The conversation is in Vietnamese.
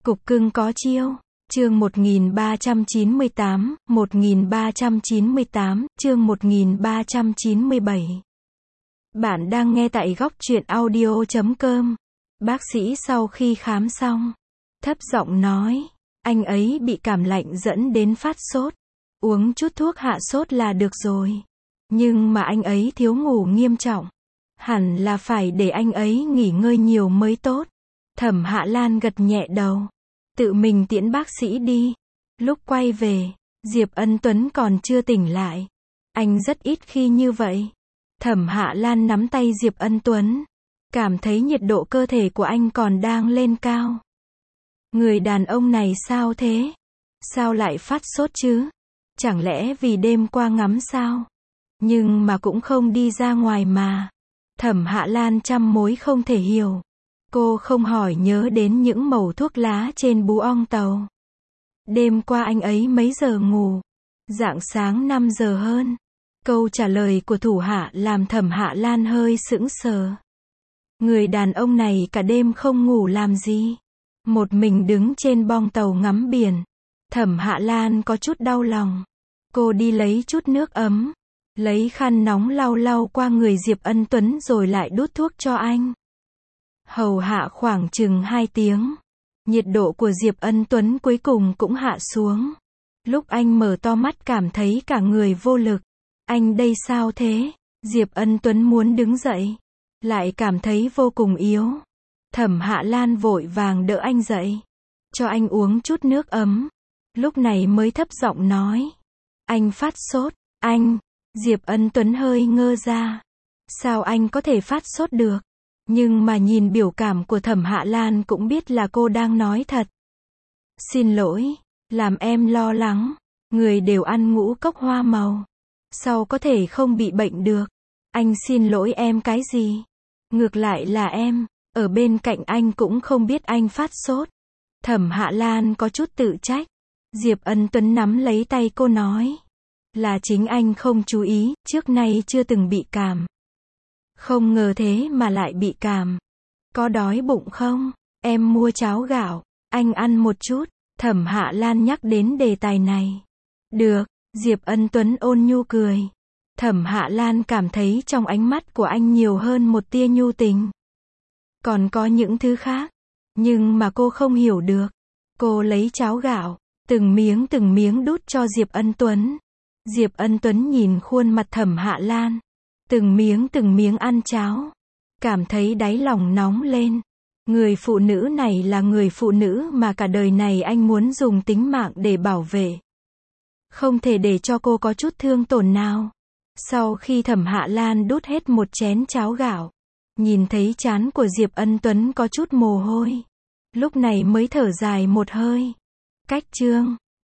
Cục cưng có chiêu. Chương 1398, 1398, chương 1397. Bạn đang nghe tại góc truyện audio.com. Bác sĩ sau khi khám xong, thấp giọng nói, anh ấy bị cảm lạnh dẫn đến phát sốt. Uống chút thuốc hạ sốt là được rồi. Nhưng mà anh ấy thiếu ngủ nghiêm trọng. Hẳn là phải để anh ấy nghỉ ngơi nhiều mới tốt. Thẩm Hạ Lan gật nhẹ đầu. Tự mình tiễn bác sĩ đi. Lúc quay về, Diệp Ân Tuấn còn chưa tỉnh lại. Anh rất ít khi như vậy. Thẩm Hạ Lan nắm tay Diệp Ân Tuấn. Cảm thấy nhiệt độ cơ thể của anh còn đang lên cao. Người đàn ông này sao thế? Sao lại phát sốt chứ? Chẳng lẽ vì đêm qua ngắm sao? Nhưng mà cũng không đi ra ngoài mà. Thẩm Hạ Lan trăm mối không thể hiểu. Cô không hỏi nhớ đến những mẩu thuốc lá trên bú ong tàu. Đêm qua anh ấy mấy giờ ngủ? Rạng sáng 5 giờ hơn. Câu trả lời của thủ hạ làm Thẩm Hạ Lan hơi sững sờ. Người đàn ông này cả đêm không ngủ làm gì? Một mình đứng trên bong tàu ngắm biển. Thẩm Hạ Lan có chút đau lòng. Cô đi lấy chút nước ấm. Lấy khăn nóng lau lau qua người Diệp Ân Tuấn rồi lại đút thuốc cho anh. Hầu hạ khoảng chừng 2 tiếng. Nhiệt độ của Diệp Ân Tuấn cuối cùng cũng hạ xuống. Lúc anh mở to mắt cảm thấy cả người vô lực. Anh đây sao thế? Diệp Ân Tuấn muốn đứng dậy. Lại cảm thấy vô cùng yếu. Thẩm Hạ Lan vội vàng đỡ anh dậy. Cho anh uống chút nước ấm. Lúc này mới thấp giọng nói. Anh phát sốt. Anh. Diệp Ân Tuấn hơi ngơ ra. Sao anh có thể phát sốt được? Nhưng mà nhìn biểu cảm của Thẩm Hạ Lan cũng biết là cô đang nói thật. Xin lỗi, làm em lo lắng. Người đều ăn ngũ cốc hoa màu. Sao có thể không bị bệnh được? Anh xin lỗi em cái gì? Ngược lại là em, ở bên cạnh anh cũng không biết anh phát sốt. Thẩm Hạ Lan có chút tự trách. Diệp Ân Tuấn nắm lấy tay cô nói. Là chính anh không chú ý, trước nay chưa từng bị cảm. Không ngờ thế mà lại bị cảm. Có đói bụng không? Em mua cháo gạo, anh ăn một chút. Thẩm Hạ Lan nhắc đến đề tài này. Được, Diệp Ân Tuấn ôn nhu cười. Thẩm Hạ Lan cảm thấy trong ánh mắt của anh nhiều hơn một tia nhu tình. Còn có những thứ khác, nhưng mà cô không hiểu được. Cô lấy cháo gạo, từng miếng đút cho Diệp Ân Tuấn. Diệp Ân Tuấn nhìn khuôn mặt Thẩm Hạ Lan, từng miếng ăn cháo, cảm thấy đáy lòng nóng lên. Người phụ nữ này là người phụ nữ mà cả đời này anh muốn dùng tính mạng để bảo vệ. Không thể để cho cô có chút thương tổn nào. Sau khi Thẩm Hạ Lan đút hết một chén cháo gạo, nhìn thấy trán của Diệp Ân Tuấn có chút mồ hôi. Lúc này mới thở dài một hơi. Cách chương